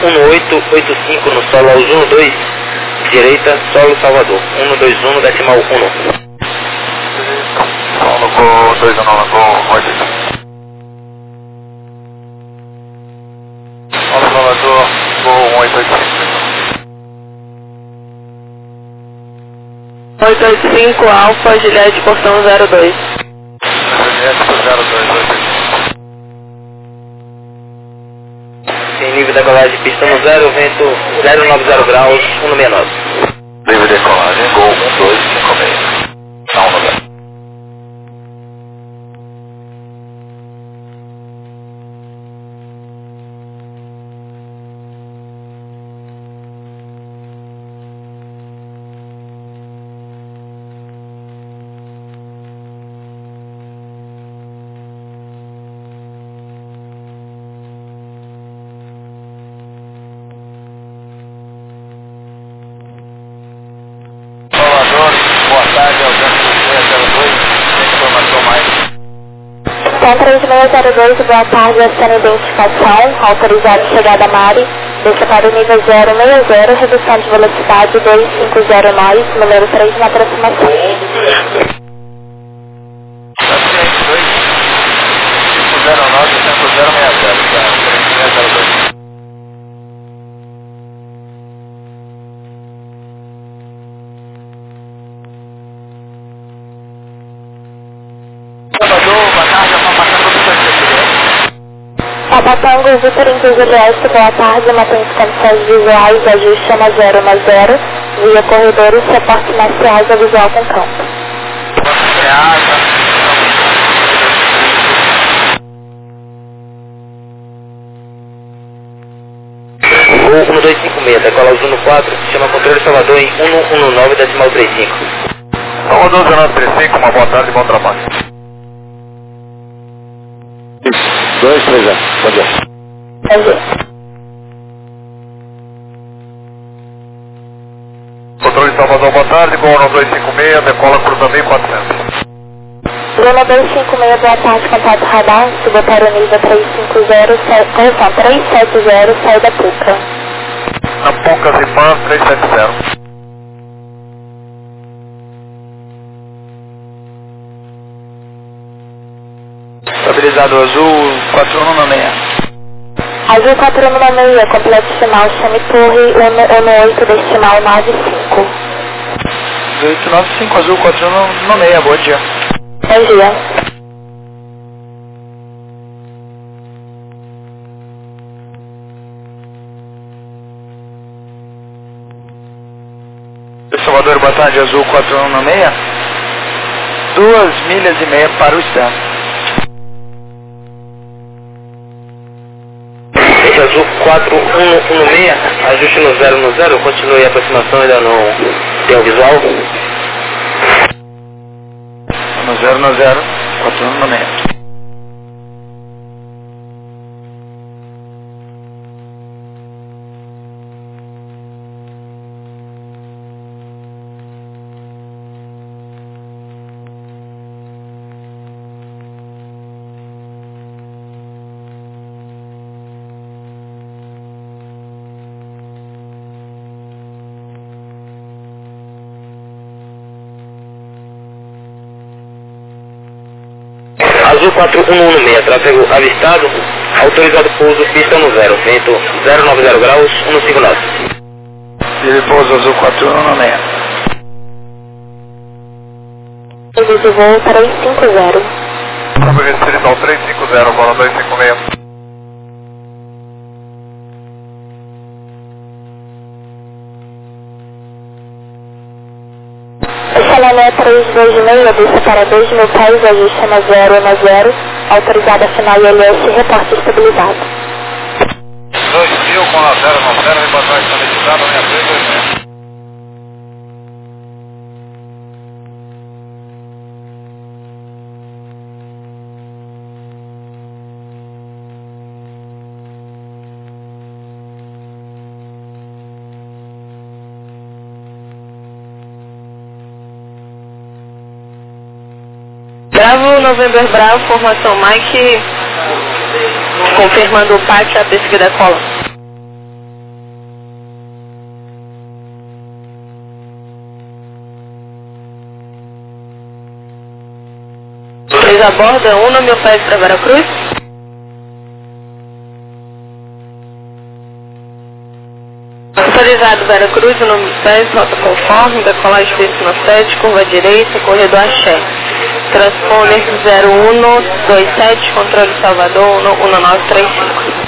1885 no solo aos 12, direita, solo Salvador, 121, decimal 1. Solo com 2 a 9, com 8. Solo Salvador, com 885. 885 Alfa, Juliette, portão 02. Juliette, 02, Tem nível de decolagem, pista no 0, vento 090 graus, 169. Livre de decolagem, Gol 1256. Não, não dá. Então, 3602, boa tarde, essa identificação, autorizado chegada Mari, deixa para o nível 060, redução de velocidade 250 nós, número 3 na aproximação. 509-5060, Tabatango, Vitor Juliette, boa tarde, mantém condições visuais, ajuste chama 010, via corredores, reporte marciais, a visual com campo. 1256, decola aos 14, chama controle Salvador em 119, decimal 35. Salvador 1935, uma boa tarde e bom trabalho. 2, 3 anos, bom dia. Bom dia. Controle Salvador, boa tarde, Gol 1256, decola cruzamento 400. Bruna 256, boa tarde, contato radar, suba para o nível 350, correção 370, sai da Puca. Na Puca Zipan 370. Estabilizado azul 4196. Azul 4196, completo final, chame torre 118, destimal 95. 1895, azul 4196, bom dia. Bom dia. Salvador, boa tarde, azul 4196. 2,5 milhas para o stand. Esse azul 4116, ajuste no 0, continue a aproximação, ainda não tem o visual. No 0, 4116. Azul 4116, tráfego avistado, autorizado pouso, pista no 0, vento 090 graus, 159. Ele pouso azul 4116. Nível de voo 350. Câmbio restrital 350, bola 256. Chalé 326, desça para 2.000 pés, ajuste na 010, autorizada final ILS, reporte estabilizado. 2000 com a 090, reportagem estabilizada, 6326. Bravo, November Bravo, formação Mike, confirmando o pátio, a pesca da cola. a bordo é 1 mil pés para Veracruz. Autorizado Veracruz, 1 mil pés, rota conforme, decolagem destino 7, curva direita, corredor Axé. Transponder 0127, controle Salvador, 1935.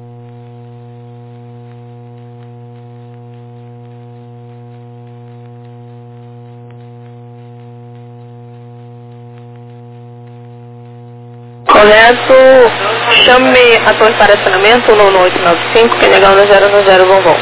Correto, chame a torre para acionamento 11895, que negando 010 vovô.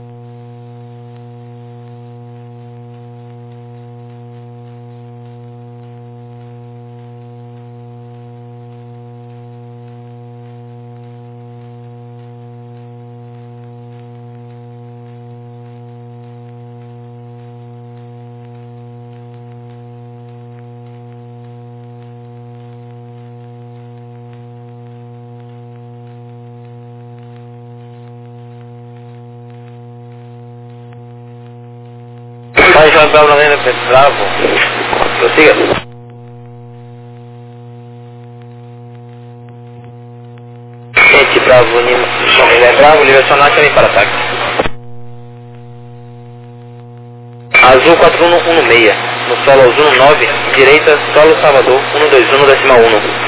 Vai João Bravo 90, Bravo. Prossiga. Gente, Bravo, Bravo, nível sonar, vem para ataque. Azul 4116, no solo azul 9, direita, solo Salvador, 121, decimal 1.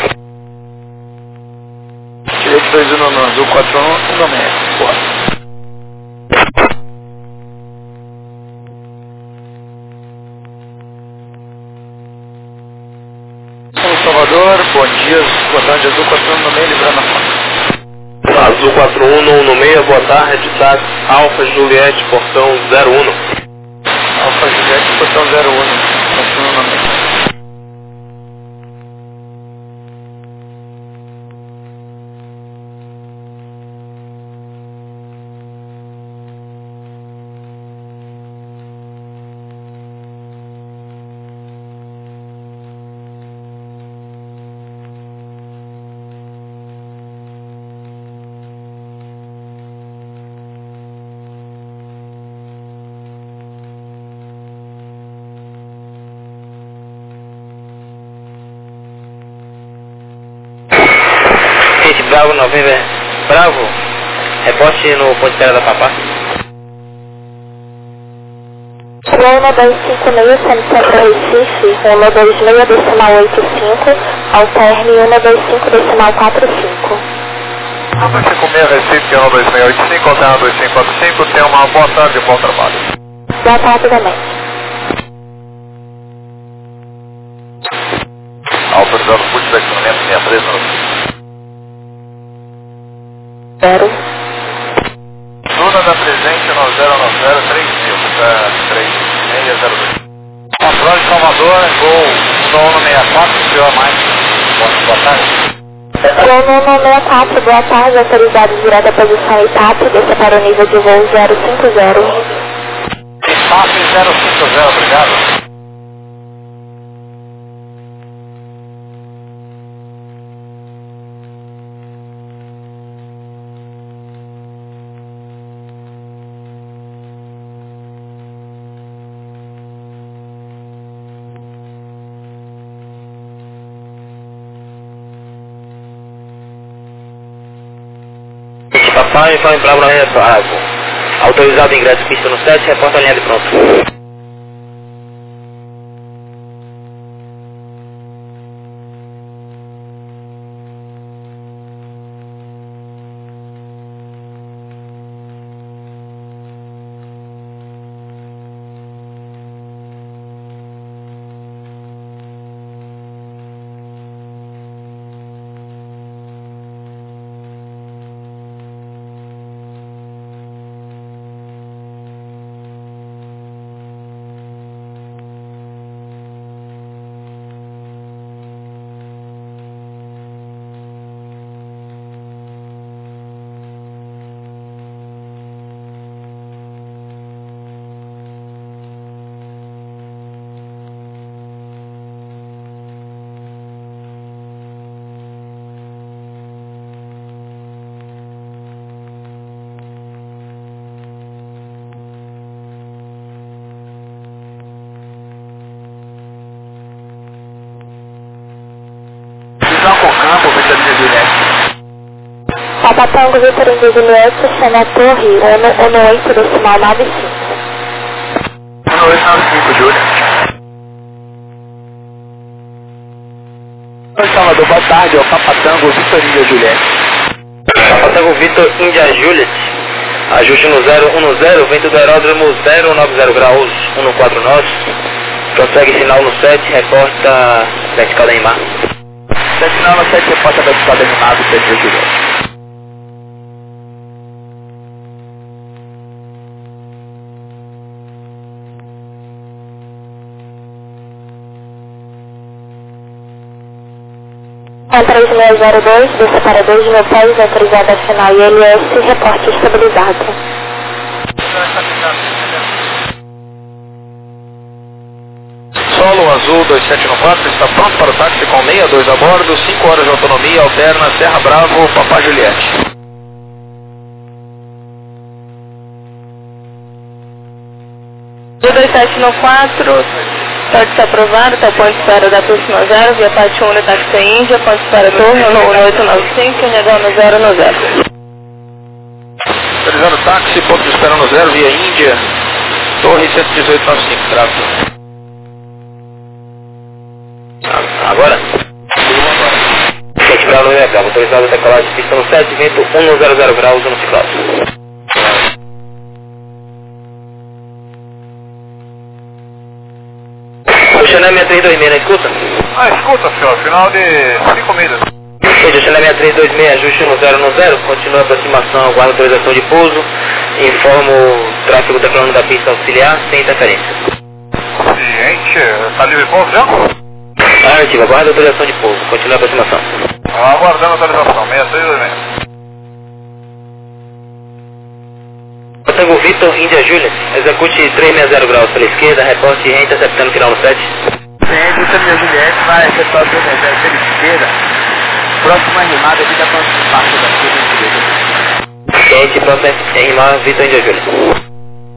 Direito 21 no azul 4116. Boa. Salvador, bom dia, botão de azul 4116, livrando a foto. Azul 4116, boa tarde, táxi, Alfa Juliette, portão 01. Alfa Juliette, portão 01, 4116. Bravo 90, Bravo, reporte no ponto de espera da Papá. Lona 256, Centro Recife, Lona 26, decimal 85, alterne 125, decimal 45. 256 Recife, 12685, alterna 2545, tenha uma boa tarde e bom trabalho. Boa tarde também. Autorizado o put de acionamento 63 no 0. Luna da presente no 090 3602. Controle de Salvador, gol 164, senhor mais. Boa tarde. Lona 164, boa tarde, autorizado direto à posição ITAP, desça para o nível de voo 050. ITAP 050, obrigado. Papai, vai em Bravo 90, Bravo. Autorizado ingresso pista no 7, reporta a linha de pronto. Papa Tango Vitor Índia Juliette, chama a torre 18.95. 1895, Júlia. Oi, Salvador, boa tarde, é o Papa Tango Vitor Índia Juliette. Papa Tango Vitor Índia Juliette, ajuste no 010, vento do aeródromo 090 graus, 14 nós, prossegue sinal no 7, reporta vertical da Imar. Sinal no 7, reporta vertical da Imar, do Pedro Juliette. Com 3602, desça para 2 mil pés, autorizada final ILS, reporte estabilizado. Solo Azul 2794, está pronto para o táxi com 62 a bordo, 5 horas de autonomia, alterna Serra Bravo, Papá Juliette. 2794, táxi aprovado, está ponto de espera da próxima 0, via parte 1 táxi Índia, ponto de espera torre 1895, negão no 0 no 0. Autorizando táxi, ponto de espera no 0, via Índia, torre 11895, tráfego. Agora? Gente Bravo, autorizado a decolar de pista no 7, vento 100 graus, 1 ciclado. O Chanel 6326, não escuta? Escuta, senhor, final de 5 milhas. Gente, o Chanel 6326, ajuste no 0, continua a aproximação, aguarda autorização de pouso, informo o tráfego declarando da pista auxiliar, sem interferência. Ciente, está livre pouso já? Ativa, aguarda autorização de pouso, continua a aproximação. Aguardando a atualização, 6326. Tango Vitor, Índia Juliette, execute 360 graus pela esquerda, reporte e interceptando final no 7. Vitor Índia Juliette vai efetuar o 360 pela esquerda, próxima rimada aqui da próxima parte da esquerda. Gente, próxima rimada, Vitor Índia Juliette.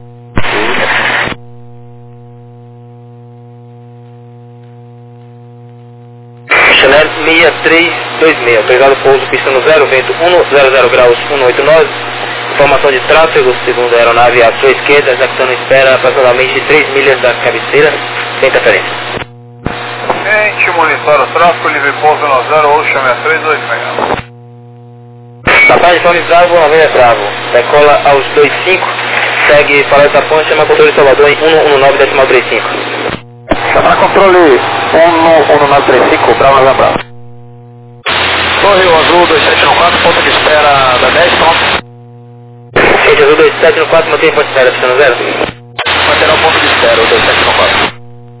Chanel 6326, autorizado pouso, pista no 0, vento 100 graus, 189. Informação de tráfego, segundo a aeronave à sua esquerda, executando espera aproximadamente 3 milhas da cabeceira, sem interferência. Ciente, monitora o tráfego, livre pouso no 0, Ocean 6326. Papai de Fome Bravo, Avenida Bravo, decola aos 25, segue para essa ponte, chama controle de Salvador em 119.35. Para controle 11935, Bravo, Avenida Bravo. Torre Azul 2794, ponta de espera da 10, pronto. Gente, Azul 2794, mantém ponto de espera, pista no 0. Manterá o ponto de espera, o 2794.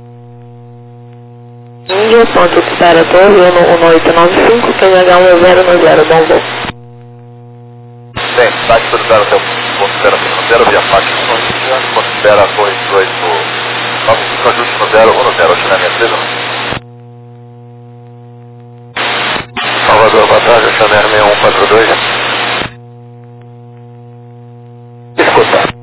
Índia, ponto de espera torre 1895, QNH 10 no 0, bom voo. Bem, está autorizado até o ponto de espera no 0, via FAC, ponto de espera torre 18, 95, ajuste no 0, 1 no 0, Chanel 63. Salvador, boa tarde, Chanel 6142. Escuta.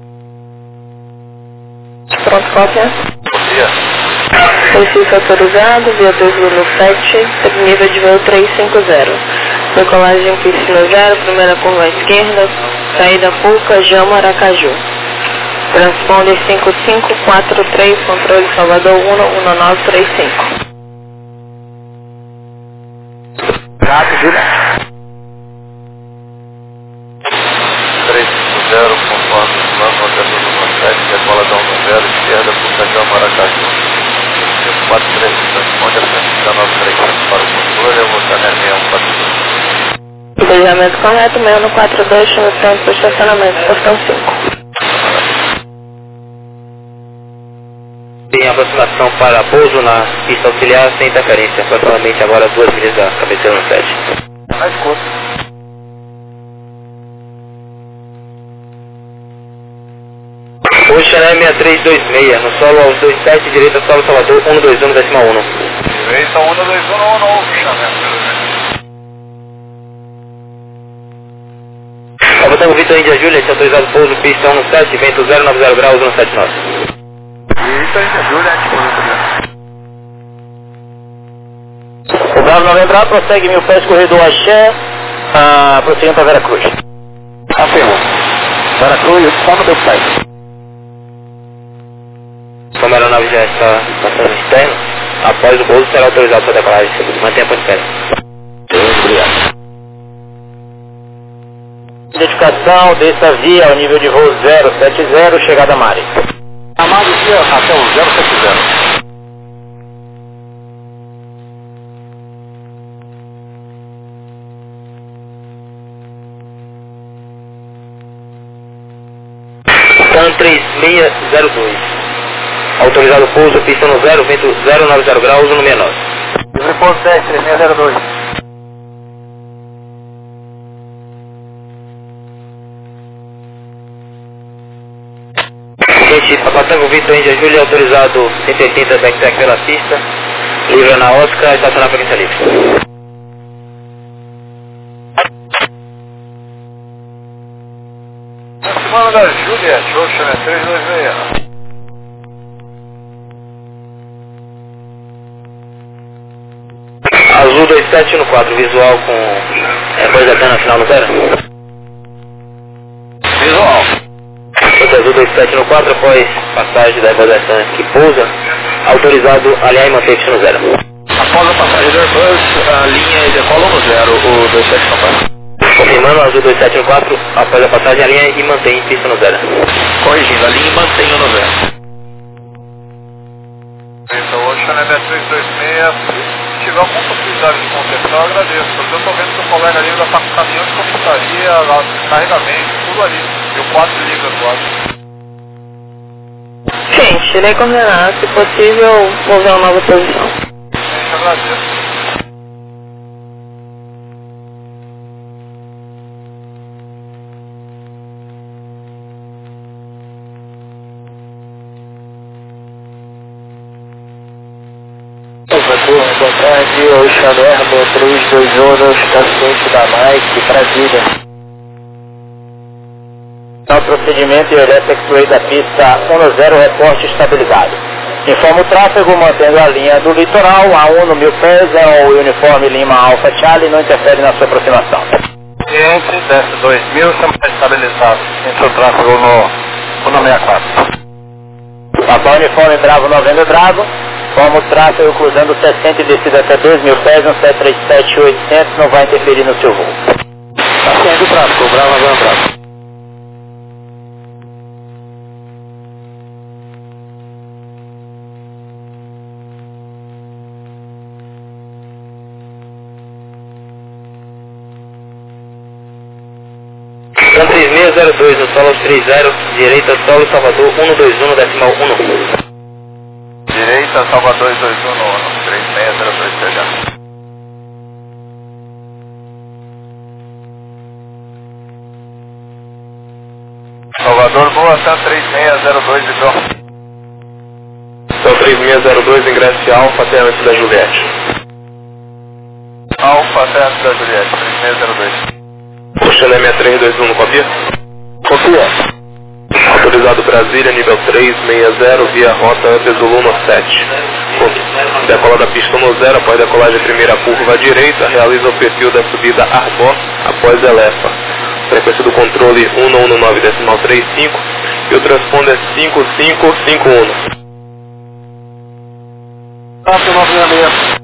Pronto, cópia. Bom dia. Recife autorizado, via 2,7, nível de voo 350. Decolagem piscina 0, primeira curva à esquerda, saída Puca, Jama, Aracaju. Transponder 5543, controle Salvador 11935. Gato, Júlia. 350, conforme o plano, alternativa no 7, decoladão no 0, esquerda, Puca, Jama, Aracaju. 43, responde a 11935 para o controle, eu vou estar na 6142. Beijamento correto, 6142, chama pronto para estacionamento, portão 5. Tem aproximação para pouso na pista auxiliar sem interferência, aproximadamente agora 2 milhas da cabeceira no 7. Mais curto. O Chanel 6326, no solo aos 27, direita solo Salvador 121, decimal 1. Direita 121, novo, Chanel. Salvador Vitor Índia Juliette, autorizado pouso, pista 17, vento 090 graus, 179. Vitor Índia Juliette, O Bravo 90 prossegue 1000 pés, corredor Axé, Prosseguindo para Veracruz. Afirmo. Veracruz, só no meu pai. Como a aeronave já está passando externo, após o pouso será autorizado para decolagem. Mantenha a ponte pé. Obrigado. Identificação dessa via ao nível de voo 070, chegada a Mari. Amado dia até o 070. TAM 3602. Autorizado pouso, pista no 0, vento 090 graus, 169. Repouso 10, 3602. Gente, Papatango Vitor Índia Júlia, autorizado 180 backtrack pela pista, livre na Oscar, estacionar frequência livre. Semana da Júlia, Xoxa, 326. Azul 2714, visual com projetando na final no 0. Visual. Azul 2714, após passagem da Evozetã que pousa, autorizado alinhar e manter pista no 0. Após a passagem do Airbus, a linha e decola no 0, o 2714. Confirmando, Azul 2714, após a passagem alinha e mantém pista no 0. Corrigindo, a linha e mantenha no 0. Então, hoje na 326, se tiver alguma possibilidade de consertar, eu agradeço, porque eu estou vendo que o colega ali já está caminhando de comissaria, carregamento, tudo ali. E o 4 liga do lado. Gente, irei coordenar, se possível, vou ver uma nova posição. Gente, agradeço. Boa tarde, o Chalermo 321, paciente da Nike, Brasília. No procedimento e Expressway da pista 10, reporte estabilizado. Informa o tráfego mantendo a linha do litoral, A1 no 1000 pés, é o uniforme Lima Alpha Charlie, não interfere na sua aproximação. Cliente, desce 2000, estamos estabilizados. Entra o tráfego no 64. Papai uniforme Bravo 90 Bravo, forma o tráfego cruzando 60 e descida até 2000 pés, no 737-800, não vai interferir no seu voo. Está saindo o tráfego, Bravo 90 Bravo. Então 3602 no solo 30, direita solo Salvador 121 decimal 1. Direita, Salvador 221 no 3602 CH. Salvador, boa, Sam 3602 de João. Então 3602, ingresse Alfa até antes da Juliette. Alfa até antes da Juliette, 3602. Puxando M321, copia? Copia. Autorizado Brasília, nível 360, via rota Antes do Luno 7. Decola da pista no 0, após decolagem primeira curva à direita, realiza o perfil da subida Arbor, após Elefa. Frequência do controle 119.35 e o transponder 5551. 496.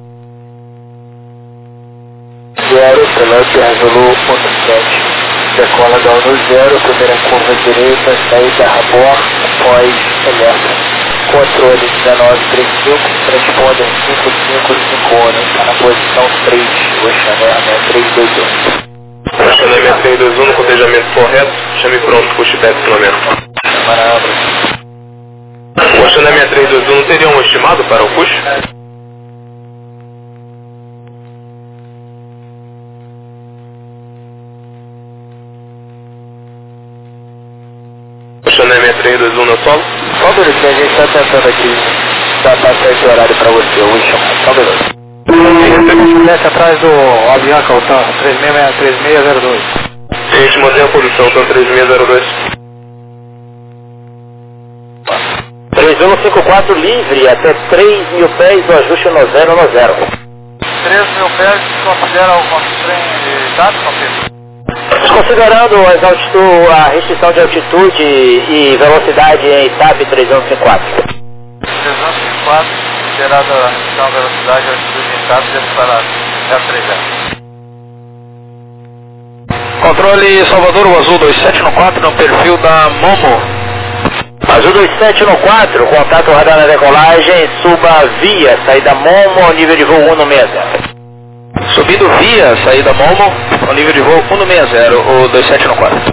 0, Celeste Resolou 1.7. Decola da 10, primeira curva à direita, saída Arbor, após Elefa. Controle 1935, transponder 5551, está na posição 3, Oxané 6321. Oxané 6321, no cotejamento correto, chame pronto, puxe 10 km. O Oxané 6321 não teria um estimado para o push? Oxané 6321 no solo? Só um minutinho, a gente está tentando aqui dar certo horário para você, o Oxané. Só um minuto. Desce atrás do Avianca, o TAM 3602. A gente mantém a posição, TAM 3602. 3154 livre até 3.000 pés do ajuste no 0 no 0. 3.000 pés, considera o trem de status, confirma. Considerando a restrição de altitude e velocidade em TAP 3154. 3154, considerada a restrição de velocidade e altitude em TAP, disparado. É 3 Controle Salvador, o Azul 27 no 4 no perfil da Momo. Azul 27 no 4, contato radar na decolagem, suba via, saída Momo, ao nível de voo 160. Subindo via, saída Momo, ao nível de voo 160, o 27 no 4.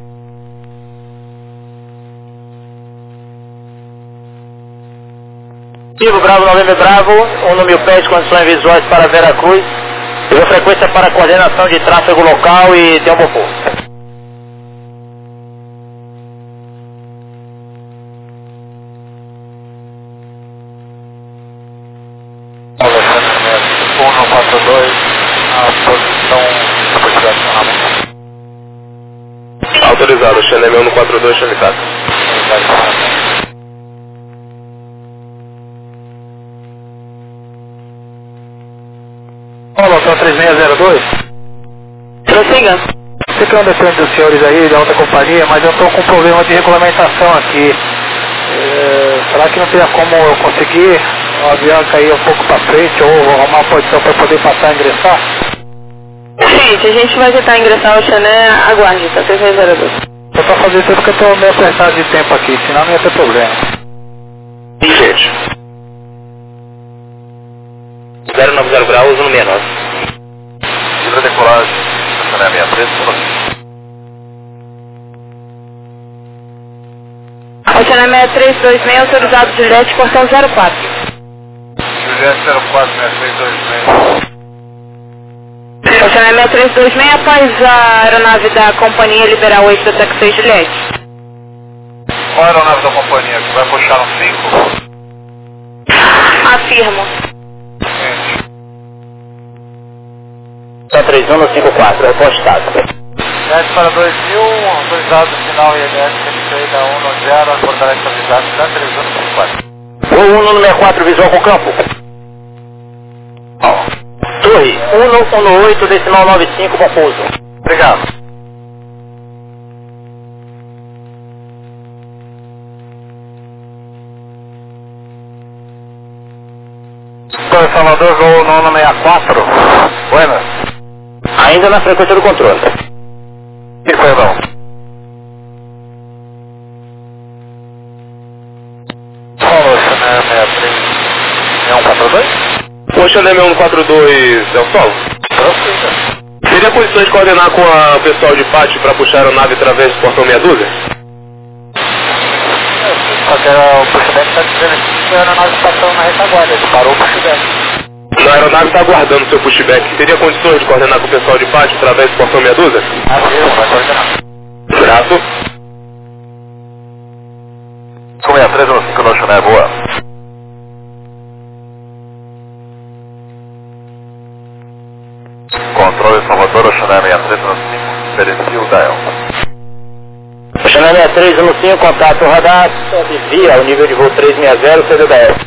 Vivo Bravo, Novembro Bravo, 1 pés, condições visuais para Veracruz. Viva frequência para coordenação de tráfego local e Tembopu. Autorizado, Xanem 142, Xamitado. Olá, 3602. Prossiga. Sei que eu depende dos senhores aí, da outra companhia, mas eu estou com um problema de regulamentação aqui. Será que não teria como eu conseguir o avião cair um pouco para frente ou arrumar uma posição para poder passar e ingressar? Gente, a gente vai tentar ingressar o Xané, aguarde, tá? 3602. Só para fazer isso porque eu estou meio apertado de tempo aqui, senão não ia ter problema. Gente. 090 graus, 169. Livre decolagem, Xané 63, O Xané 6326, autorizado Juliette, portão 04. Juliette 04, 6326. O Xané 6326, após a aeronave da companhia liberar o eixo da Taxi Juliette. Qual a aeronave da companhia que vai puxar um 5? Afirmo. Tá 3154, repostado. Juliette para 2000, autorizado final INS, CMC da 190, acordar essa visada, tá 3154. Voo 164, visual com campo. Torre 118, decimal 95, com pouso. Obrigado. Torre Salvador, voo 964. Buenas. Ainda na frequência do controle. E perdão. Falou, Xané 63, 6142? O Xanem 142 é o Sol? Teria condições de coordenar com o pessoal de pátio para puxar a nave através do portão meia dúzia? Só que o pushback está dizendo aqui que a aeronave está passando na retaguarda, ele parou o pushback. A aeronave está aguardando o seu pushback. Teria condições de coordenar com o pessoal de pátio através do portão meia dúzia? Vai coordenar. Grato. 63 no 5 no Xané, boa. Controle Salvador, Xané 63 no 5, Perifil Dial. Xané 6315, contato radar, sobe via, o nível de voo 360, CDDS.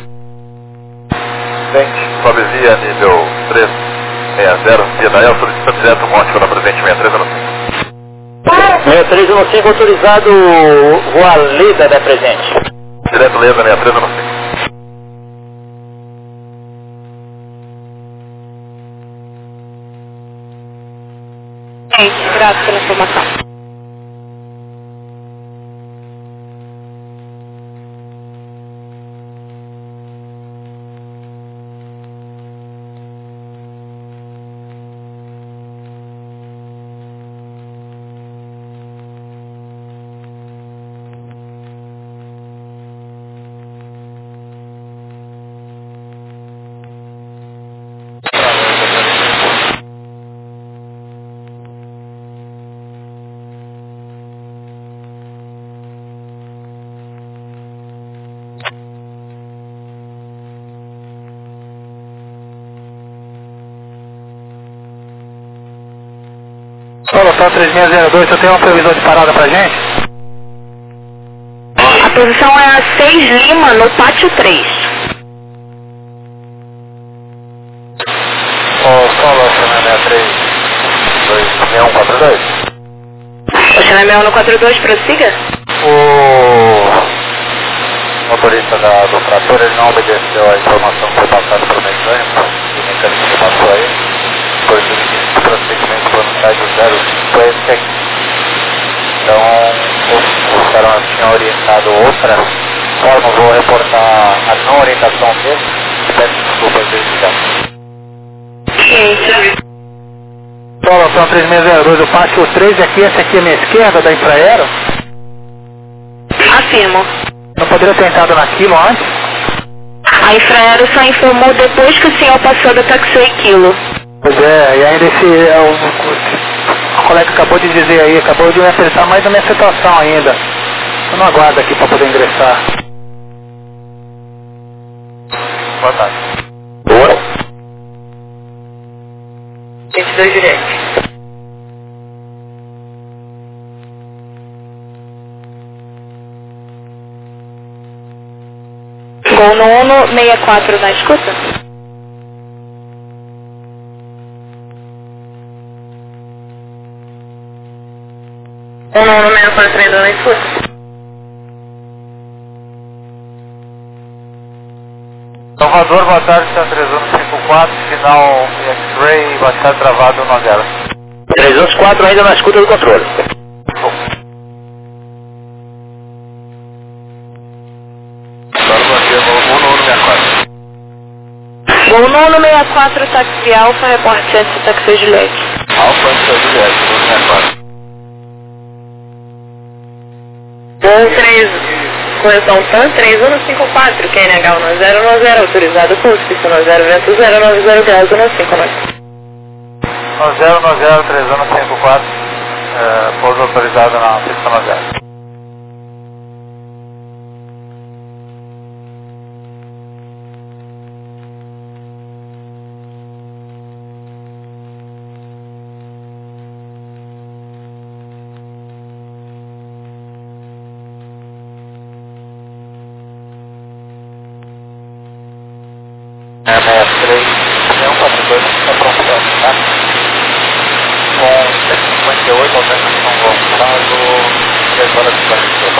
Sobe via nível 360, via Dial, solicitando direto monte para presente 63 no 5. 6315, autorizado voar Leda da presente. Direto Leda 63 no 5. Gente, grato pela informação. Olá, 3602, você tem uma previsão de parada pra gente? A posição é a 6 Lima, no pátio 3. Fala, Xané 63, 2, 6142. Oceano 6142, prossiga. O motorista do trator, ele não obedeceu a informação que foi passada pelo mecânico, e o mecânico que passou aí, por isso ele disse que o procedimento voluntário do 050. Então, os caras tinham orientado outra forma, vou reportar a não orientação dele, e peço desculpas desde já. Solução 3602, eu passo o 3 aqui, essa aqui é a minha esquerda, da Infraero. Afirmo. Não poderia ter entrado naquilo antes? A Infraero só informou depois que o senhor passou da Taxway Kilo. Pois é, e ainda o colega acabou de dizer aí, acabou de me acertar mais a minha situação ainda. Eu não aguardo aqui para poder ingressar. Boa tarde. Boa. 22 direto. Gol no 164 na escuta. Gol no 164 na escuta. Salvador, boa tarde, está 3154, final X-Ray, baixar travado 90. 304 ainda na escuta do controle. Gol no 164, táxi Alfa, reporte esse táxi Juliette. Alfa, Juliette, 164. Gol 3, correção TAN 3154, QNH 1090, autorizado curso, pista 90, vento 090, graus 159. 9090, 3154, pouso autorizado na pista 90. É 63, 142, está pronto, tá? Com 158, aumentação voltado, 3 horas de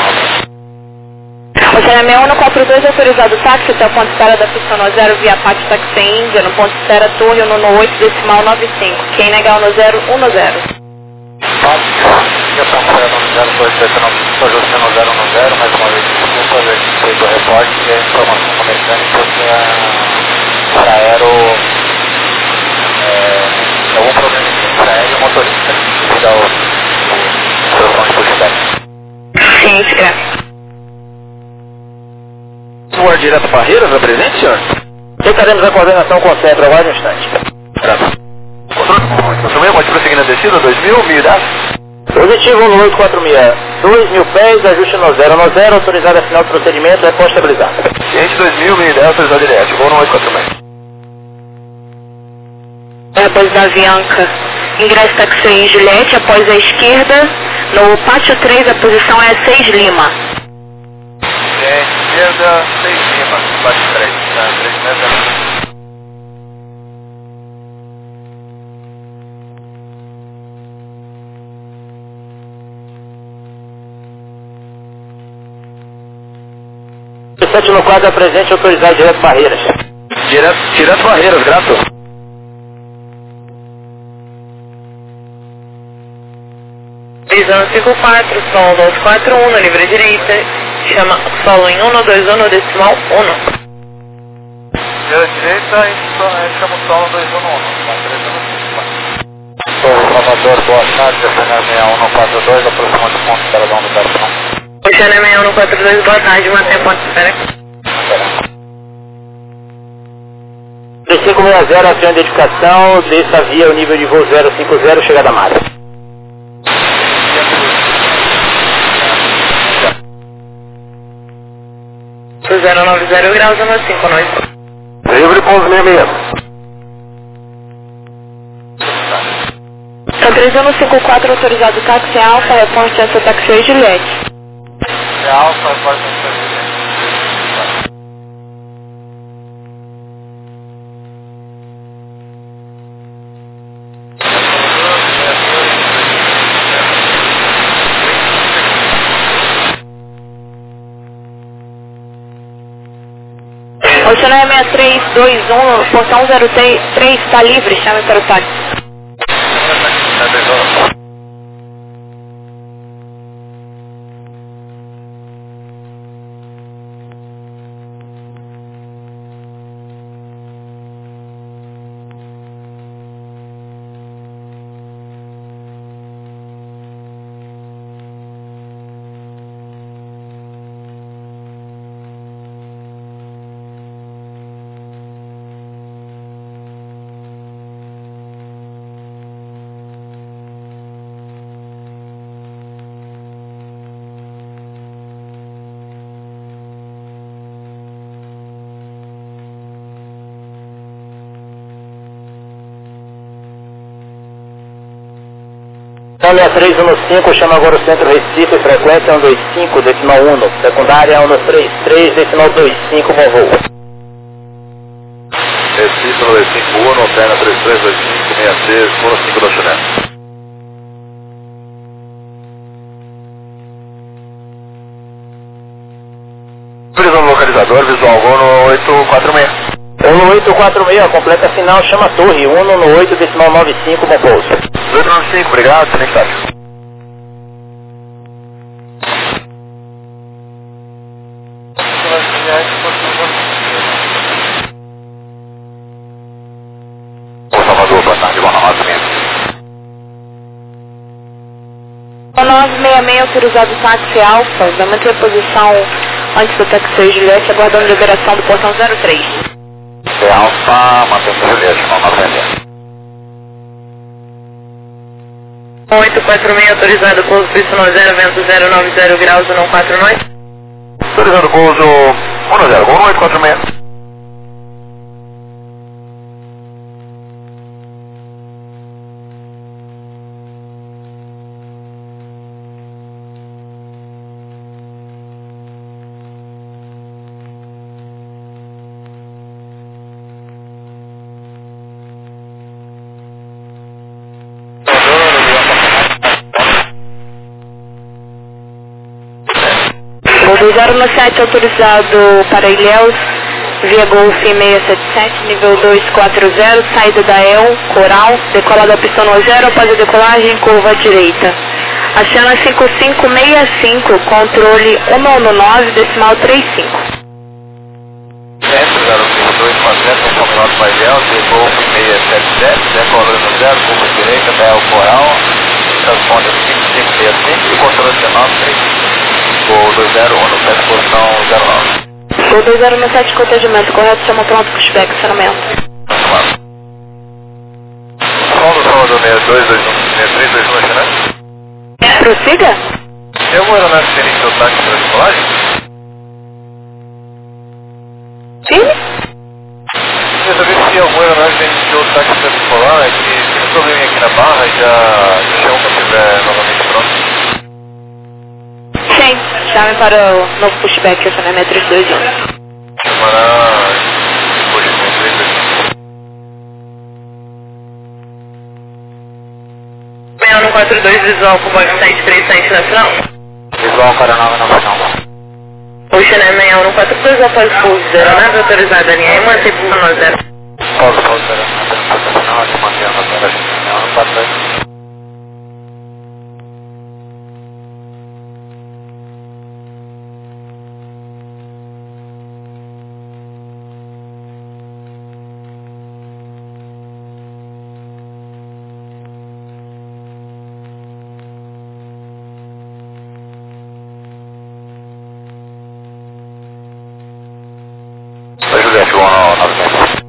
49. Oceano 6142, autorizado táxi até o ponto de espera da pista 90, via Pátio Táxi Índia, no ponto de espera Torre, no 8, decimal 95, QNH 1010. Já estamos no 0279, estou ajustando o 010, mais uma vez, desculpa, a gente fez o reporte e a informação do mecânico que a Infraero algum problema de Infraero e o motorista devido ao instrução de publicidade. Sim, escreve. Senhor direto Barreiras, é presente, senhor? Tentaremos a coordenação com o centro, aguarde um instante. Controle, pode prosseguir na descida, 2000, 1010? Positivo no 846, 2.000 pés, ajuste no 090, autorizado a final do procedimento, reposto estabilizado. Cliente 2000, 1010, autorizado direto, voo no 846. Após da Avianca, ingresso táxi em Juliette, após a esquerda, no pátio 3 a posição é 6 Lima. Esquerda, 6 Lima, pátio 3, tá? 3 metros. Sete no quadro presente, autorizado direto Barreiras. Direto Barreiras, grato. Visão 54, som 241, na livre direita, chama solo em 121, decimal 1. Direita e chama o solo 211, tá? 315. Salvador, boa tarde, Oceano 6142, aproximando do ponto de espera da unidade. Oceano 6142, boa tarde, mantenha ponto de espera. 3560, ação de identificação, desça a via, o nível de voo 050, chegada a Mara. Pro 090 graus, 159. Livre pouso 66. Então 3154, autorizado táxi Alfa, reponte essa táxi Juliette. Alfa, pode ser. Channel 6321, portão 03 está livre, chame para o táxi. Channel 6315, chama agora o Centro Recife, frequência 125, decimal 1, secundária 133, decimal 25, bom voo. Recife 951, perna 3325, 66, 15 da Channel. Prisão localizador, visual Gol no 846. 1846, completa final, chama Torre, 1 no 8, decimal 95, bom pouso. 895, obrigado, excelente tarde. Salvador, boa tarde, boa noite. 966, autorizado táxi Alfa, vai manter a posição antes do táxi Juliette, aguardando liberação do portão 03. Alfa, mantém a Juliette, não 90. 846, autorizado pouso piscina 0, vento 090 graus, 149. Autorizado pouso 10, Gol no 846. Gol 207, autorizado para Ilhéus, via Golf 677, nível 240, saída da El, Coral, decola da pista 0, após a decolagem, curva à direita. A Channel 5565, controle 119, decimal 35. Centro 05240, combinado para Ilhéus, via Golf 677, decolando 0, curva à direita, da El, Coral, transponder 5565 e controle 1935. Gol 201, no posição 09. Gol 2097, contegimento correto, chama pronto, pushback, acionamento. Som do Salvador 6221, 6321, né? Prossiga? Tem alguma aeronave que tem seu táxi para decolagem? Sim? Queria saber se alguma aeronave tem seu táxi para decolar, é que tem um probleminha aqui na barra e já chama quando estiver novamente pronto. Sim, chame para o novo pushback, acionamento 321. Chamará depois de 321. 6142, visual com box 737 nacional. Visual Coronava Nacional. O Channel 6142, após pouso zero, aeronave autorizada, linha E, mantém posição 0. Paulo, 0, nacional, se mantém a operadora nacional, 42. Juliette, Gol no 966.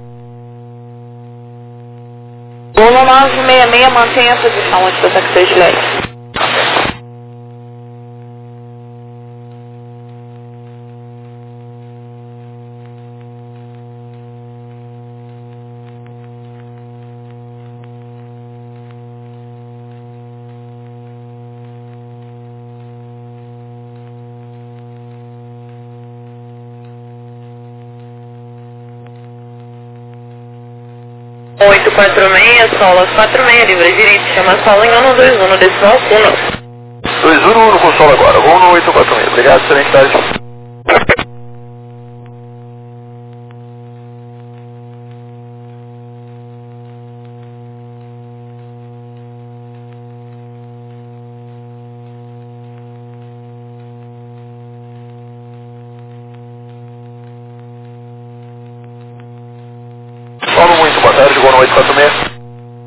1966, mantenha a posição antes do táxi Juliette. Oito 46, sola 46, livre direito, chama sola em 121, no decimal 1. 211 com solo agora, Gol no 846. Obrigado, excelente tarde. 1846.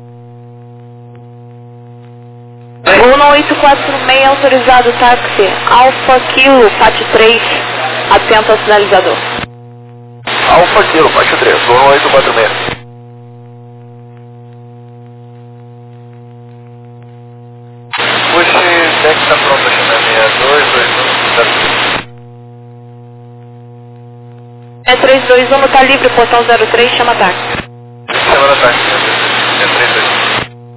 Voo 1846, autorizado táxi, Alfa Kilo, Pátio 3, atento ao sinalizador. Alfa Kilo, Pátio 3, voo 1846. Puxe, deck está pronto, chama 6221. É 321, está livre, portão 03, chama táxi. Chama da táxi, é 321.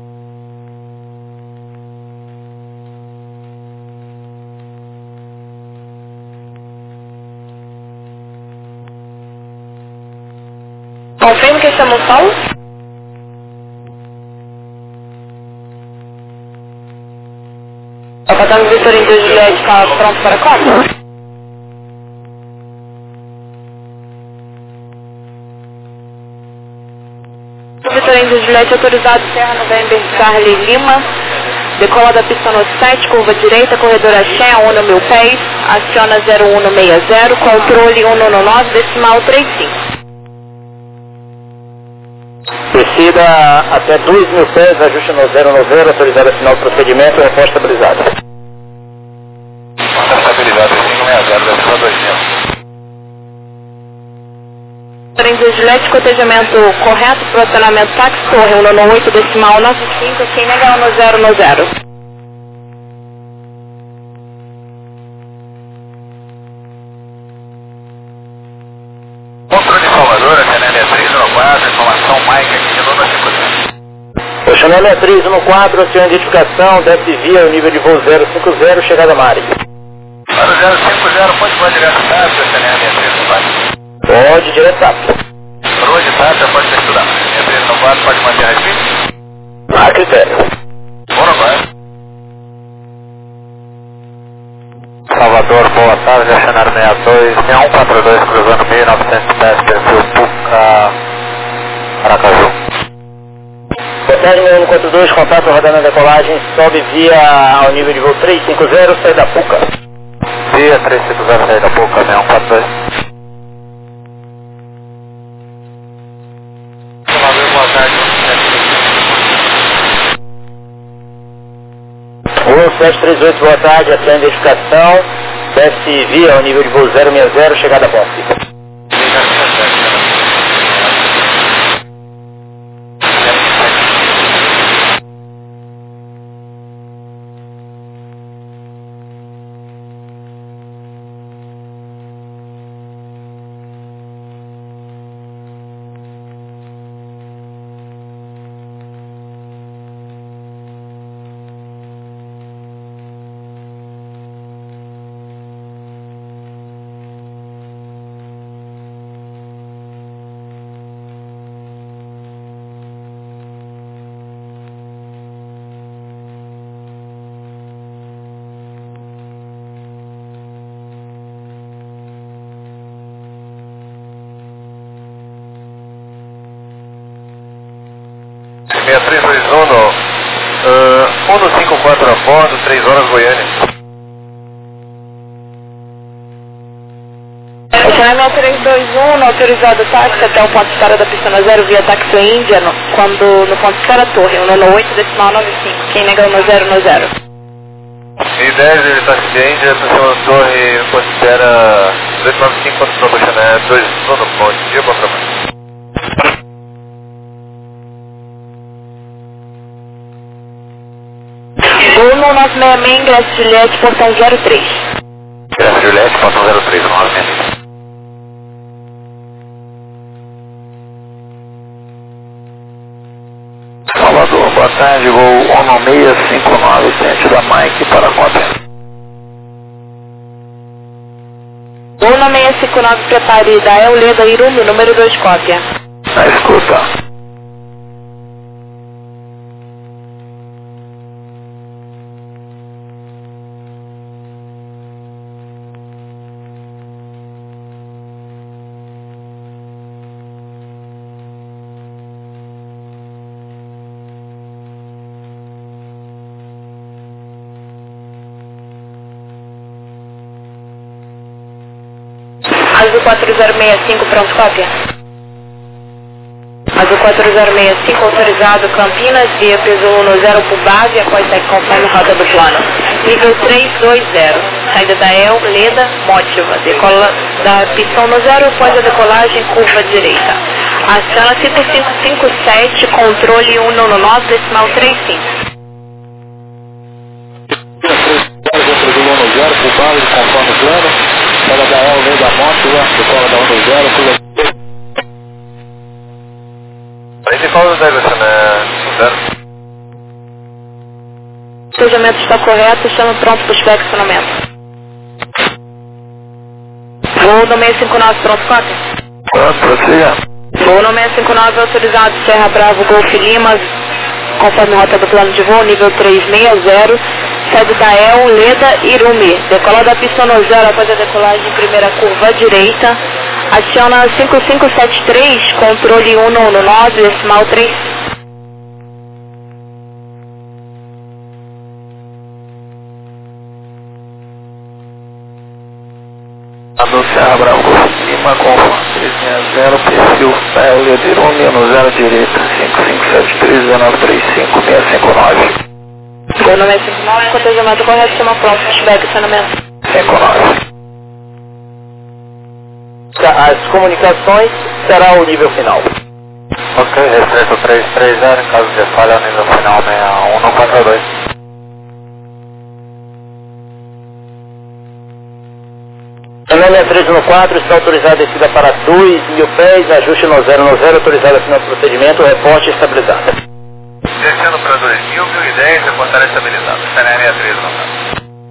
Confirme que estamos salvos? O Capitão Vitor Índio Juliette está pronto para compra? Vitor Índio Juliette autorizado, Serra November Charlie Lima, decola da pista no 7, curva direita, corredor Axé, 1 mil pés, aciona 0160, controle 199, decimal 35. Descida até 2.000 pés, ajuste no 090, autorizado final do procedimento, repórter estabilizado. Manda estabilizado, 560, decimal 2000. Índio Juliette, cotejamento correto, fracionamento táxi, torre 198, decimal 95, quem nega no 090. Controle de Salvador, Chanel 314, informação Mike aqui de Luna 50. O Chanel 314, aciona identificação, desce via o nível de voo 050, chegada Mari. Para o 050, pode voar direto TAP, Chanel 314. Pode, direto TAP. Rua de TAP, pode ser estudar. 314, pode manter a respeito? A critério. Bora, vai. Salvador, boa tarde, Chanel 62, 6142, cruzando 1900 pés, perfil Puca, Aracaju. Boa tarde, 6142, contato, rodando decolagem, sobe via ao nível de voo 350, sai da Puca. Via 350, sai da Puca, 6142. Salvador, boa tarde. 1738, boa tarde, aciona identificação, desce via ao nível de voo 060, chegada a Bosque. no 154 a bordo, 3 horas Goiânia. Channel 321, autorizado táxi até o ponto de escala da pista 0 via táxi Índia, quando no ponto de escala torre, 198 decimal 95, quem nega no 090. E 10, ele táxi de Índia, atenção torre, ponto de espera 295, ponto de promoção, é 2, bom dia, bom trabalho. Voo no 966, ingresso Juliette, portão 03. Ingresso Juliette, portão 03, 966. Salvador, boa tarde, voo 1659, ciente da Mike para a Copa. Voo 1659, prepare da Euleda Irundo, número 2, cópia. Na escuta. Azul 4065, pronto, cópia. Azul 4065, autorizado Campinas, via peso 10 por base, após sair conforme rota do plano. Nível 320, saída da EL, Leda, Mótiva, decola da pistão no 0, após a decolagem, curva direita. Aciona 5557, controle 199, decimal 35. Dentro do 110, por base, conforme o plano, saída da EL, Leda, Mótiva, decola da 120, curva direita. Decola da Davidson, zero. O despejamento está correto, estamos prontos para o inspecionamento. Voo no 659, pronto, cópia? Pronto, prossiga. Voo no 659, autorizado Serra Bravo, Golf Lima, conforme rota do plano de voo, nível 360, sede da EL, Leda, Irumi. Decola da pista no 0 após a decolagem, primeira curva direita. Aciona 5573, controle 199, decimal 3. Do Serra Bravo, Golf Lima, conforme 360, perfil EL, Leda, Irumi, no 0 direita, 5573, 1935, 659. Voo no 659, cotejamento correto, chama pronto, inspecionamento. 59. As comunicações será o nível final. Ok, referência 330, em caso de falha, o nível final 61142. Também 314 está autorizada a descida para 2.000 pés, ajuste no 0, autorizado a final do procedimento, reporte estabilizado. Descendo para 2.000, 1010, reportar estabilizado. Está 613,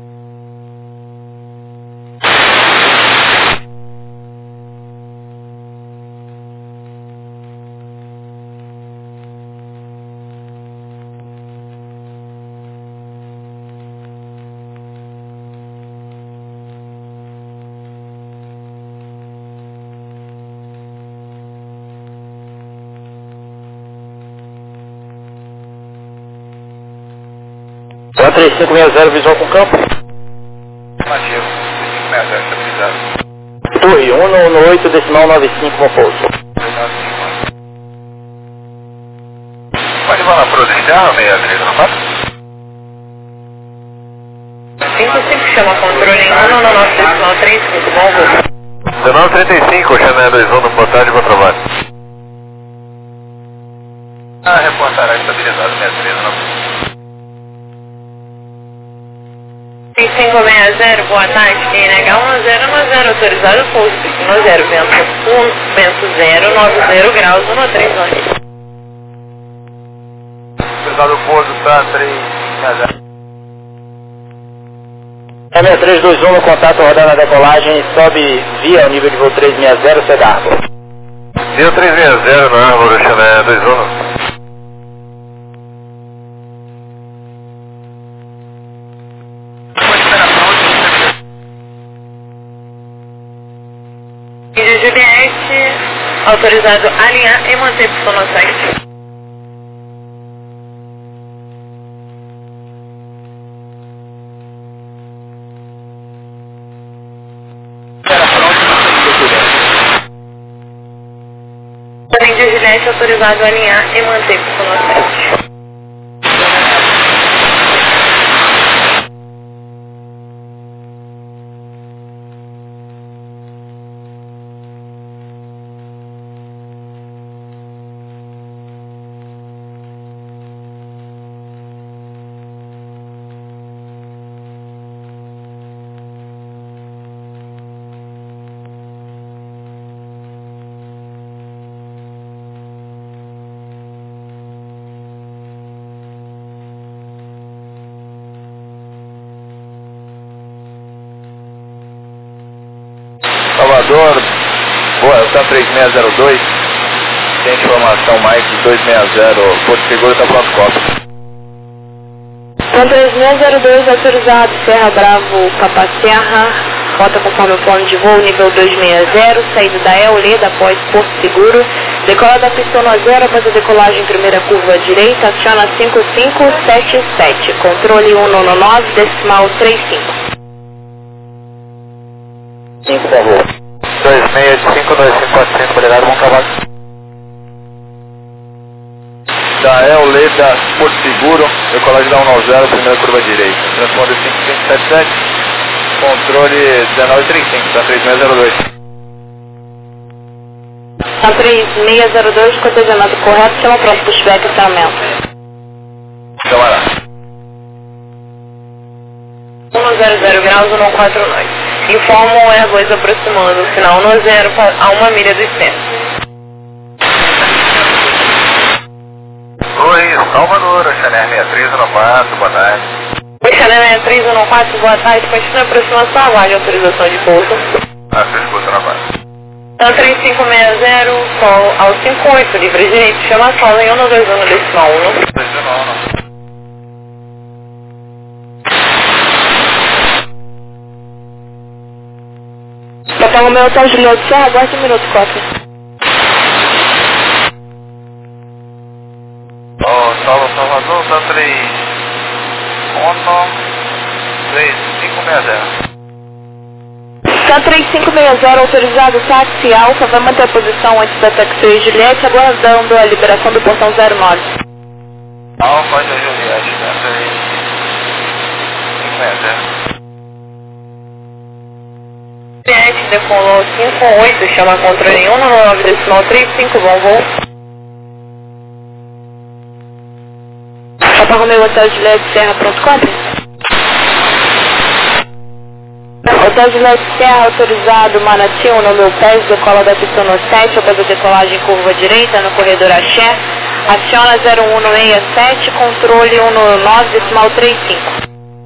Então 3560 visual com campo. Afirmativo, 3560, estabilizado. Torre 198, decimal 95 com pouso. Pode falar para o Serra 6394? 55 chama controle 199, decimal 35, bom voo. 1935, chama 21 no portagem para trabalho. Reportará estabilizado, 6394. 5560, boa tarde, NH 1010, autorizado pouso, no 0, vento 0, 90 graus, 131. Autorizado pouso, está 360. 6321 no contato rodando a decolagem, sobe via o nível de voo 360, sai da árvore. Deu 360 na árvore, chama 21. Juliette, autorizado alinhar e manter pistão no site. Juliette, autorizado alinhar e manter pistão no site. Salvador, boa, está 3602, tem informação Mike 260, Porto Seguro está pronto, copa. Então 3602, autorizado Serra Bravo, Papa Serra, rota conforme o plano de voo, nível 260, saída da EL, Leda, após Porto Seguro, decola da pistão no 0, após a decolagem, primeira curva direita, aciona 5577, controle 199, decimal 35. 5, por favor. 26 de 5, 2545, obrigado, bom trabalho. da El Leda Porto Seguro, decolagem da 190, primeira curva direita. Transponder 5577, controle 1935, da 3602. Tá 3602, cotejamento correto, chama pronto, pushback e aumento. Camará. 100 graus, 149. Informo o Airbus aproximando, final 10 a 1 milha do centro. Oi, Salvador, Chanel 6314, boa tarde. Oi, Chanel 6314, boa tarde. Continua a aproximação, aguarde autorização de pouso. Você escuta na base. Então 3560, sol ao 58, livre direito, chama a sola em 121 decimal 1. Total o meu hotel Juliette Serra, aguarde um minuto, cópia. Salvador, tá 3560. Tá 3560, autorizado, táxi Alfa, vai manter a posição antes da taxi Juliette, aguardando a liberação do portão 09. Alfa de Juliette, tá 3560. Juliette decolou 58, chama controle em 199 decimal 35, bom voo. Papa Romeo Hotel Juliette Serra, pronto, cópia? Hotel Juliette Serra, autorizado, Manati, no meu pés, decola da pista no 7, após a decolagem curva direita, no corredor Axé, aciona 0167, controle 199 decimal 35.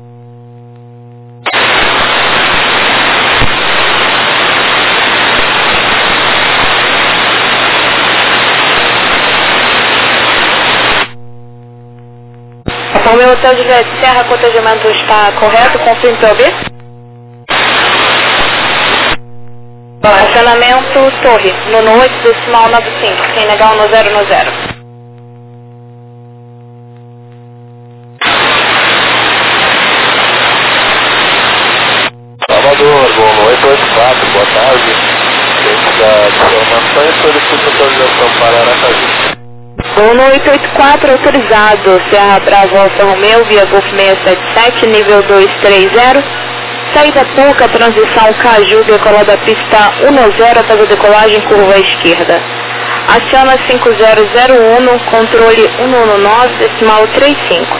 O meu hotel Juliette Serra, cotejamento está correto, confirme para ouvir? Acionamento torre, no 8 decimal 95, sem negar no 0 no 0. Salvador, boa noite, 84, boa tarde. Dentro da informação e solicito autorização para Aracaju. No 884, autorizado, Serra Bravo Alfa Romeo, via Golf 677, nível 230, saída pouca, transição Caju, decolar da pista 10, após a decolagem, curva à esquerda. Aciona 5001, controle 119, decimal 35.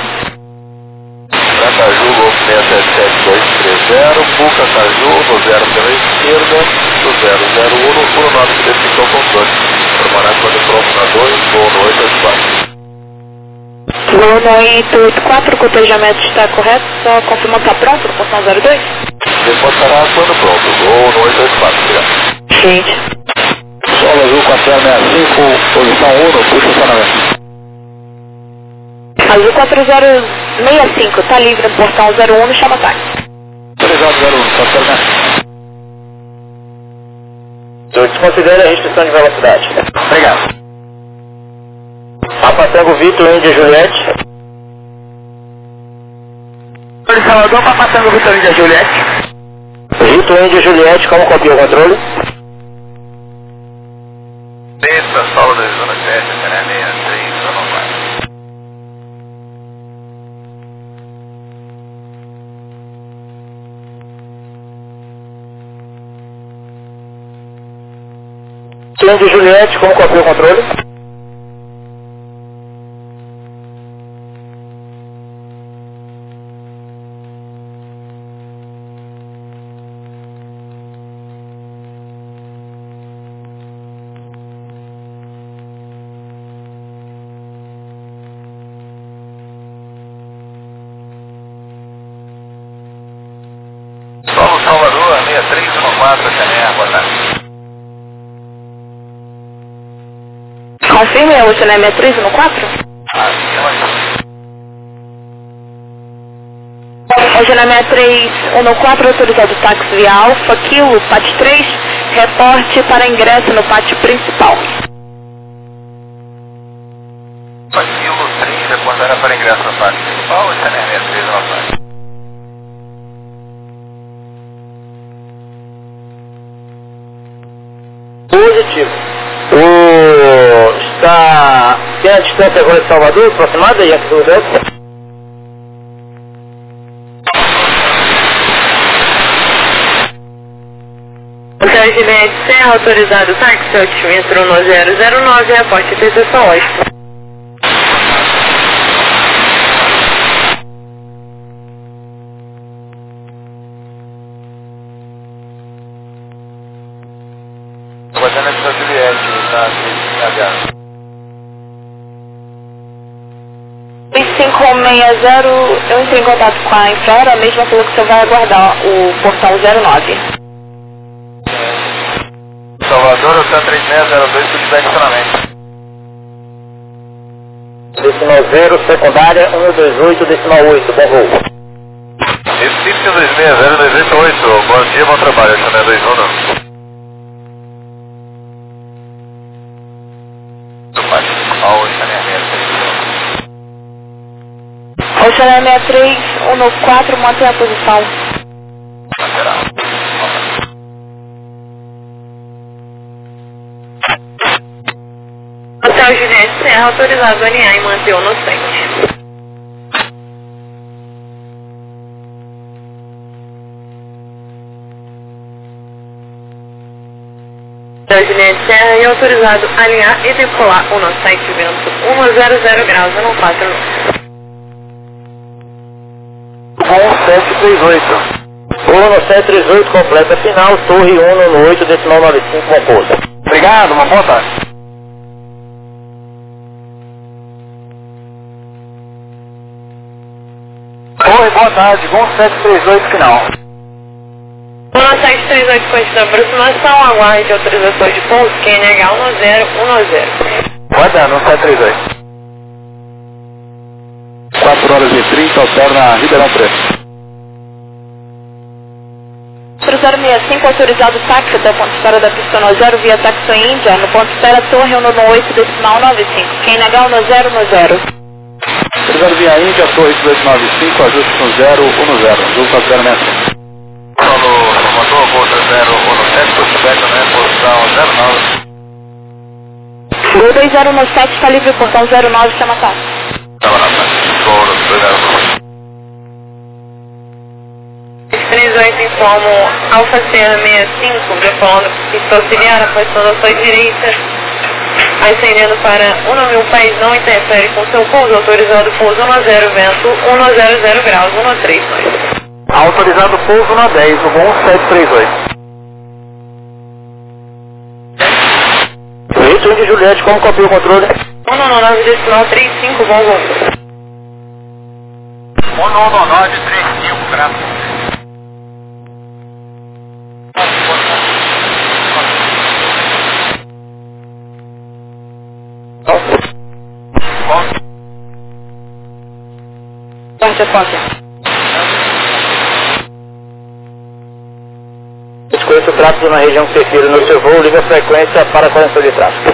Caju, Golf 677230, Puca Caju, no 0 pela esquerda, do 001, 19 que definiu o controle. Permanece quando pronto na 2, voo no 884. Voo no 884, o cotejamento está correto, só confirmando que está pronto no portão 02? Reportará quando pronto, voo no 884, obrigado. Gente. Solo Azul 4065, posição 1, puxa o estacionamento. Azul 4065, está livre no portão 01, no chama táxi. 3001, estacionamento. Desconsidere a restrição de velocidade. Obrigado. Papa Tango Vitor, Índia Juliette. Salvador, Papa Tango Vitor Índia Juliette. Vitor, Índia Juliette, como copia o controle? Dentro da sala da Zona 7, Canal 63, Zona 9. Índia Juliette, como copia o controle? Solo Salvador, 6314, Canal, boa tarde. Confirme, o Chanel 6314? O Chanel 6314, autorizado táxi via Alfa, Kilo, pátio 3, reporte para ingresso no pátio principal. Quilo 3, reportará para ingresso no pátio principal, ou Chanel 6314? Positivo. Está Tem a distância agora de Salvador, aproximada, Yankee 2 Hotel Juliette Serra, autorizado táxi, entrou no 009, aporte atenção hóspede. Fazendo essa Juliette, na H. 3560, eu entrei em contato com a Infraero, a mesma falou que você vai aguardar o portão 09. Salvador, Hotel 3602, subdimensionamento. Decimal 0, secundária 128, decimal 8, bom voo. Recife 260-288, bom dia, bom trabalho, essa não é 21 Oceané 63, 194, mantém a posição. Hotel Juliette Serra, autorizado a alinhar e manter o inocente. Hotel Juliette Serra e autorizado a alinhar e decolar o inocente vento 100 graus, 14. 1738. Voo 738, completa final, torre 1 no 8, decimal 95, bom pouso. Obrigado, uma boa tarde. Oi, boa tarde, bom 738 final. 1738 com a aproximação, aguarde autorizações de pouso, QNH 1010. Vai dar, no 738. 4 horas e 30, alterna Ribeirão Preto. 3065, autorizado táxi até o ponto de espera da pista no 0 via táxi Índia, no ponto de espera Torre 1 no 8, decimal 95, QNH 1010. Reserva via Índia, Torre 295, ajuste no 010, junto a 065. Alô, Salvador, voo 3017, Porto né, posição 09. Voo 2017, está livre, portão 09, chama táxi. Estava na frente, voo 209. 38 informo Alfa Serra 65, decolando pista auxiliar, afastando a sua direita, ascendendo para 1.000 pés, não interfere com seu pouso, autorizado pouso 10, vento 100 graus, 132. Autorizado pouso na 10, o voo 738. Ritmo de Juliette, como copia o controle? 199, decimal 35, bom voo. 199, 35, graças. Parte a conta. Desconheço o tráfego na região que prefiro no seu voo, liga a frequência para correção de tráfego.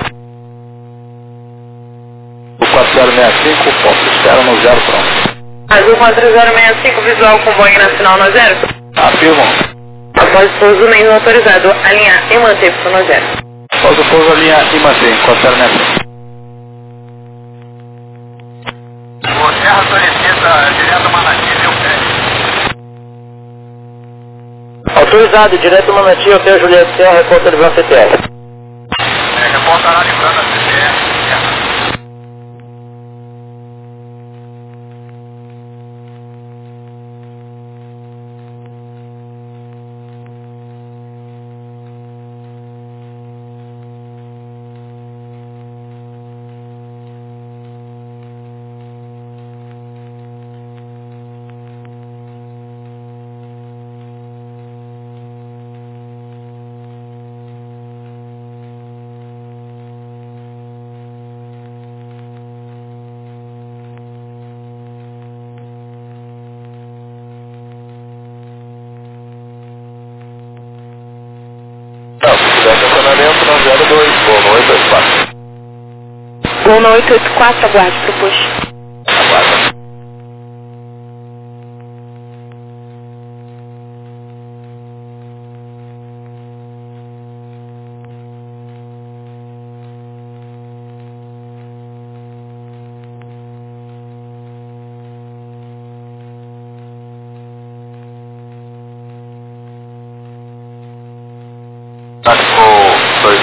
O 4065, ponto de espera no 0 pronto. Azul 4065, visual com Boeing nacional no 0. Afirmo. Após pouso, nenhum autorizado, alinhar e manter pista no 0. Após o pouso, alinha e mantém, 4065. Serra solicita direto Manati, viu? Autorizado, direto Manati, Hotel Juliette Serra, reporta Livran CTR. Reportará Livran da CTR. Estacionamento no 02, voo no 884. Voo no 884, aguarde para o push. Aguarda.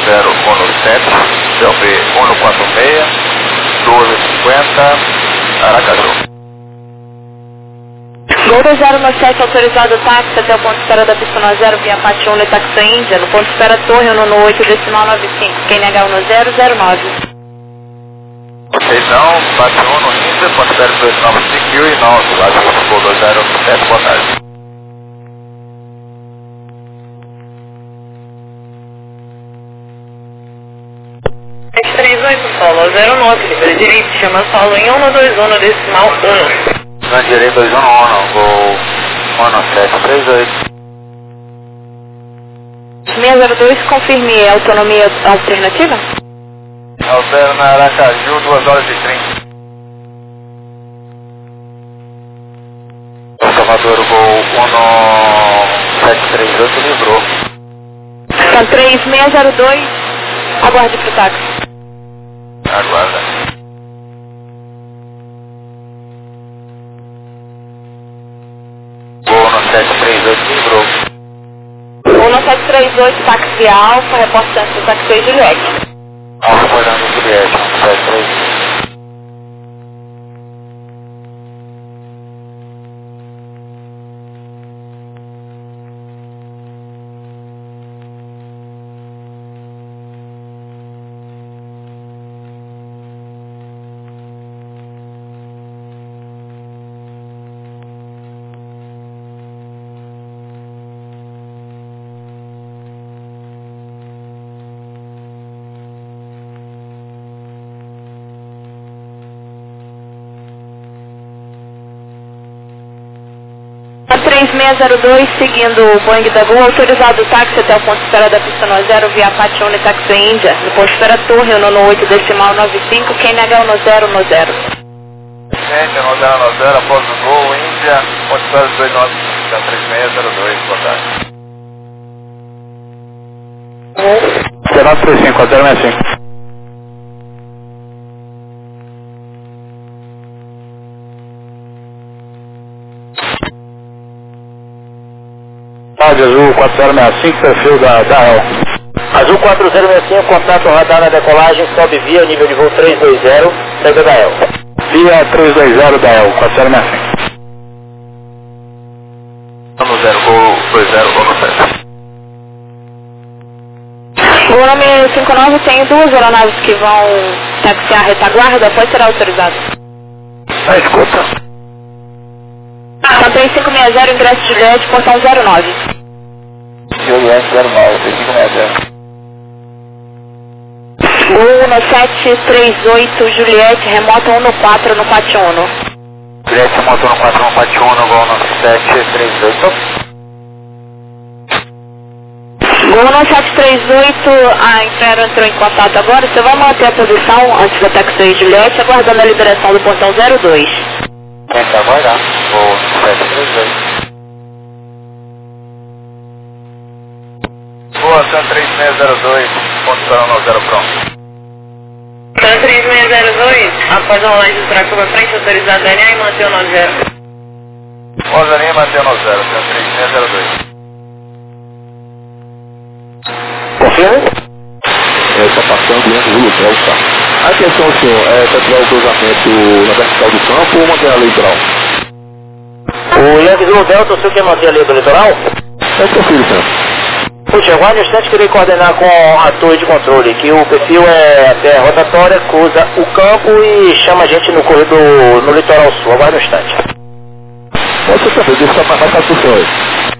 117, CLB 146, 1250, Aracaju. Gol 097, autorizado o táxi até o ponto de espera da pista 0 via Pátio 1 e Taxa Índia, no ponto de espera Torre no 8 decimal 95, QNH 1009. Conceição, Pátio 1 no Índia, ponto de espera 295 e 9, lá de Gol 207, boa tarde. Solo 09, libera direito, chama solo em 121 decimal 1. Na direita 211, Gol 1738. 602, confirme autonomia alternativa? Alterna Aracaju, 2 horas e 30. Salvador, Gol 1738, livrou. Tá 3602, aguarde pro táxi. Aguarda. Gol 1738, livrou. Gol 738, táxi Alfa, reportante do táxi Juliette. Alfa, Fernando Juliette, 1738. A 3602, seguindo o Boeing da Gol, autorizado o táxi até o ponto de espera da pista 0 via Pátio 1 e Taxa Índia, no ponto de espera Torre no 8 decimal 95, QNH 10 no 0. Gente, 1090, após o Gol, Índia, ponto de espera 295, 3602, boa tarde. Gol 935, 065. Azul 4065, perfil da El. Azul 4065, contato radar na decolagem, sobe via nível de voo 320, saída da El. Via 320 da El, 4065. Vamos 0, Gol 20, Gol 7. O nome 59 tem duas aeronaves que vão taxiar a retaguarda, pode ser autorizado. Escuta. Também 560, ingresso Juliette, portão 09. Juliette 09, 560. Gol 738, Juliette, remota 1 no Pátio 1. Juliette, remota 1 no Pátio 1, Gol 738. Gol 738, a Infraero entrou em contato agora, você vai manter a posição antes da taxa Juliette, aguardando a liberação do portão 02. Tem que aguardar. Gol 738. Boa, San 3602, ponto para 0 pronto. San 3602, após a rolagem do tráfego à frente, autorizado a alinhar e manter o 90. Rosarinha mantém o 90, San 3602. Confirma? Está passando dentro do local, tá? Atenção, senhor, para tirar o cruzamento na vertical do campo ou manter a litoral? O Yankee do Delta, o senhor quer manter a lei do litoral? É possível, senhor. Puxa, aguarde um instante que eu irei coordenar com a torre de controle, que o perfil é até rotatória, cruza o campo e chama a gente no corredor, no litoral sul. Aguarde um instante. Pode ser, deixa eu passar para o senhor.